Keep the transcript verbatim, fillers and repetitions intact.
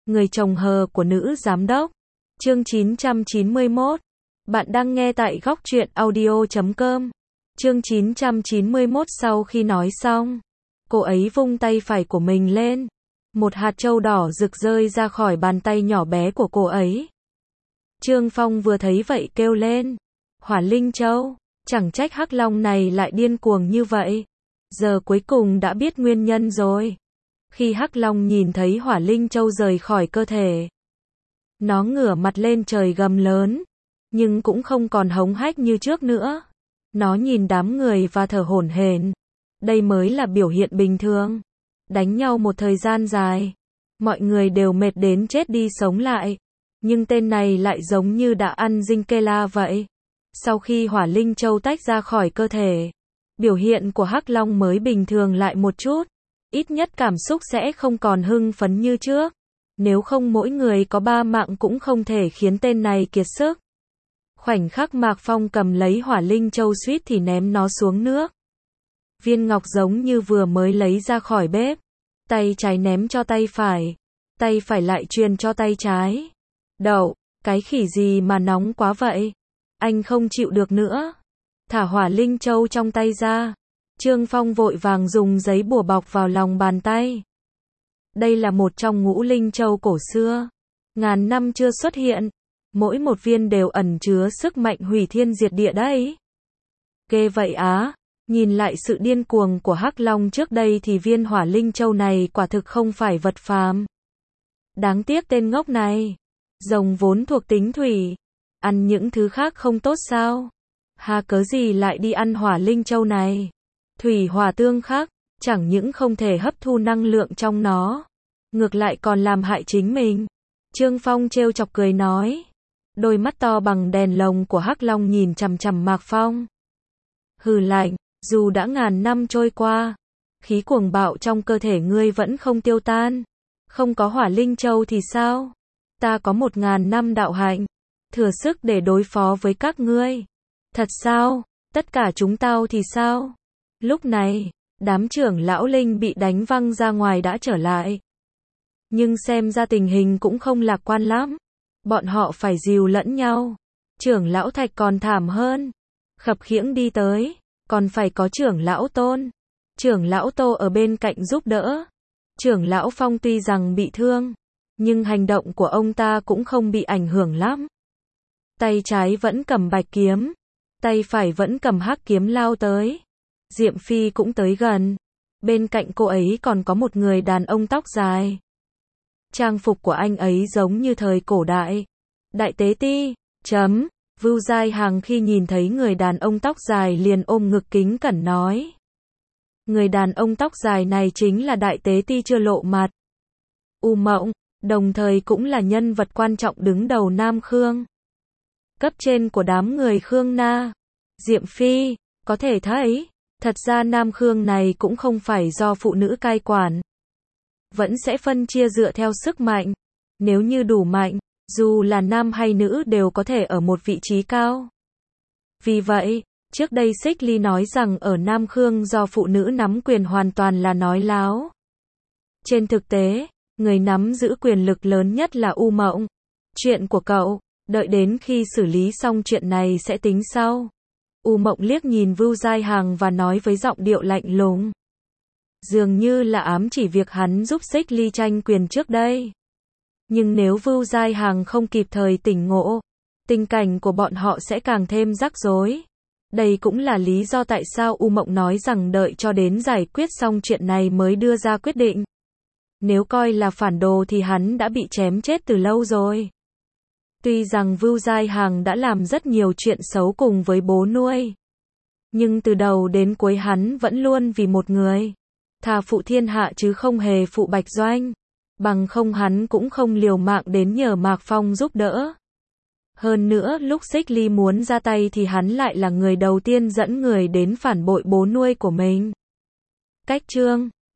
Người chồng hờ của nữ giám đốc. Chương chín trăm chín mươi mốt. Bạn đang nghe tại góc truyện audio chấm com. Chương chín trăm chín mươi mốt. Sau khi nói xong, cô ấy vung tay phải của mình lên. Một hạt châu đỏ rực rơi ra khỏi bàn tay nhỏ bé của cô ấy. Trương Phong vừa thấy vậy kêu lên. Hỏa Linh Châu, chẳng trách Hắc Long này lại điên cuồng như vậy. Giờ cuối cùng đã biết nguyên nhân rồi. Khi Hắc Long nhìn thấy Hỏa Linh Châu rời khỏi cơ thể, nó ngửa mặt lên trời gầm lớn, nhưng cũng không còn hống hách như trước nữa. Nó nhìn đám người và thở hổn hển. Đây mới là biểu hiện bình thường. Đánh nhau một thời gian dài, mọi người đều mệt đến chết đi sống lại. Nhưng tên này lại giống như đã ăn dinh kê la vậy. Sau khi Hỏa Linh Châu tách ra khỏi cơ thể, biểu hiện của Hắc Long mới bình thường lại một chút. Ít nhất cảm xúc sẽ không còn hưng phấn như trước. Nếu không mỗi người có ba mạng cũng không thể khiến tên này kiệt sức. Khoảnh khắc Mạc Phong cầm lấy Hỏa Linh Châu suýt thì ném nó xuống nước. Viên ngọc giống như vừa mới lấy ra khỏi bếp. Tay trái ném cho tay phải, tay phải lại truyền cho tay trái. Đậu, cái khỉ gì mà nóng quá vậy? Anh không chịu được nữa. Thả Hỏa Linh Châu trong tay ra. Trương Phong vội vàng dùng giấy bùa bọc vào lòng bàn tay. Đây là một trong ngũ linh châu cổ xưa. Ngàn năm chưa xuất hiện. Mỗi một viên đều ẩn chứa sức mạnh hủy thiên diệt địa đấy. Ghê vậy á. Nhìn lại sự điên cuồng của Hắc Long trước đây thì viên Hỏa Linh Châu này quả thực không phải vật phàm. Đáng tiếc tên ngốc này. Rồng vốn thuộc tính thủy. Ăn những thứ khác không tốt sao? Hà cớ gì lại đi ăn Hỏa Linh Châu này? Thủy hỏa tương khắc, chẳng những không thể hấp thu năng lượng trong nó, ngược lại còn làm hại chính mình. Trương Phong trêu chọc cười nói. Đôi mắt to bằng đèn lồng của Hắc Long nhìn chằm chằm Mạc Phong. Hừ lạnh, dù đã ngàn năm trôi qua, khí cuồng bạo trong cơ thể ngươi vẫn không tiêu tan. Không có Hỏa Linh Châu thì sao? Ta có một ngàn năm đạo hạnh, thừa sức để đối phó với các ngươi. Thật sao? Tất cả chúng tao thì sao? Lúc này, đám trưởng lão Linh bị đánh văng ra ngoài đã trở lại. Nhưng xem ra tình hình cũng không lạc quan lắm. Bọn họ phải dìu lẫn nhau. Trưởng lão Thạch còn thảm hơn. Khập khiễng đi tới, còn phải có trưởng lão Tôn. Trưởng lão Tô ở bên cạnh giúp đỡ. Trưởng lão Phong tuy rằng bị thương, nhưng hành động của ông ta cũng không bị ảnh hưởng lắm. Tay trái vẫn cầm bạch kiếm, tay phải vẫn cầm hắc kiếm lao tới. Diệm Phi cũng tới gần. Bên cạnh cô ấy còn có một người đàn ông tóc dài. Trang phục của anh ấy giống như thời cổ đại. Đại tế ti, chấm, Vưu Giai Hằng khi nhìn thấy người đàn ông tóc dài liền ôm ngực kính cẩn nói. Người đàn ông tóc dài này chính là đại tế ti chưa lộ mặt. U Mộng, đồng thời cũng là nhân vật quan trọng đứng đầu Nam Khương. Cấp trên của đám người Khương Na. Diệm Phi, có thể thấy, thật ra Nam Khương này cũng không phải do phụ nữ cai quản. Vẫn sẽ phân chia dựa theo sức mạnh. Nếu như đủ mạnh, dù là nam hay nữ đều có thể ở một vị trí cao. Vì vậy, trước đây Xích Ly nói rằng ở Nam Khương do phụ nữ nắm quyền hoàn toàn là nói láo. Trên thực tế, người nắm giữ quyền lực lớn nhất là U Mộng. Chuyện của cậu, đợi đến khi xử lý xong chuyện này sẽ tính sau. U Mộng liếc nhìn Vưu Giai Hằng và nói với giọng điệu lạnh lùng. Dường như là ám chỉ việc hắn giúp Xích Ly tranh quyền trước đây. Nhưng nếu Vưu Giai Hằng không kịp thời tỉnh ngộ, tình cảnh của bọn họ sẽ càng thêm rắc rối. Đây cũng là lý do tại sao U Mộng nói rằng đợi cho đến giải quyết xong chuyện này mới đưa ra quyết định. Nếu coi là phản đồ thì hắn đã bị chém chết từ lâu rồi. Tuy rằng Vưu Giai Hằng đã làm rất nhiều chuyện xấu cùng với bố nuôi, nhưng từ đầu đến cuối hắn vẫn luôn vì một người. Thà phụ thiên hạ chứ không hề phụ Bạch Doanh. Bằng không hắn cũng không liều mạng đến nhờ Mạc Phong giúp đỡ. Hơn nữa lúc Xích Ly muốn ra tay thì hắn lại là người đầu tiên dẫn người đến phản bội bố nuôi của mình. Cách chương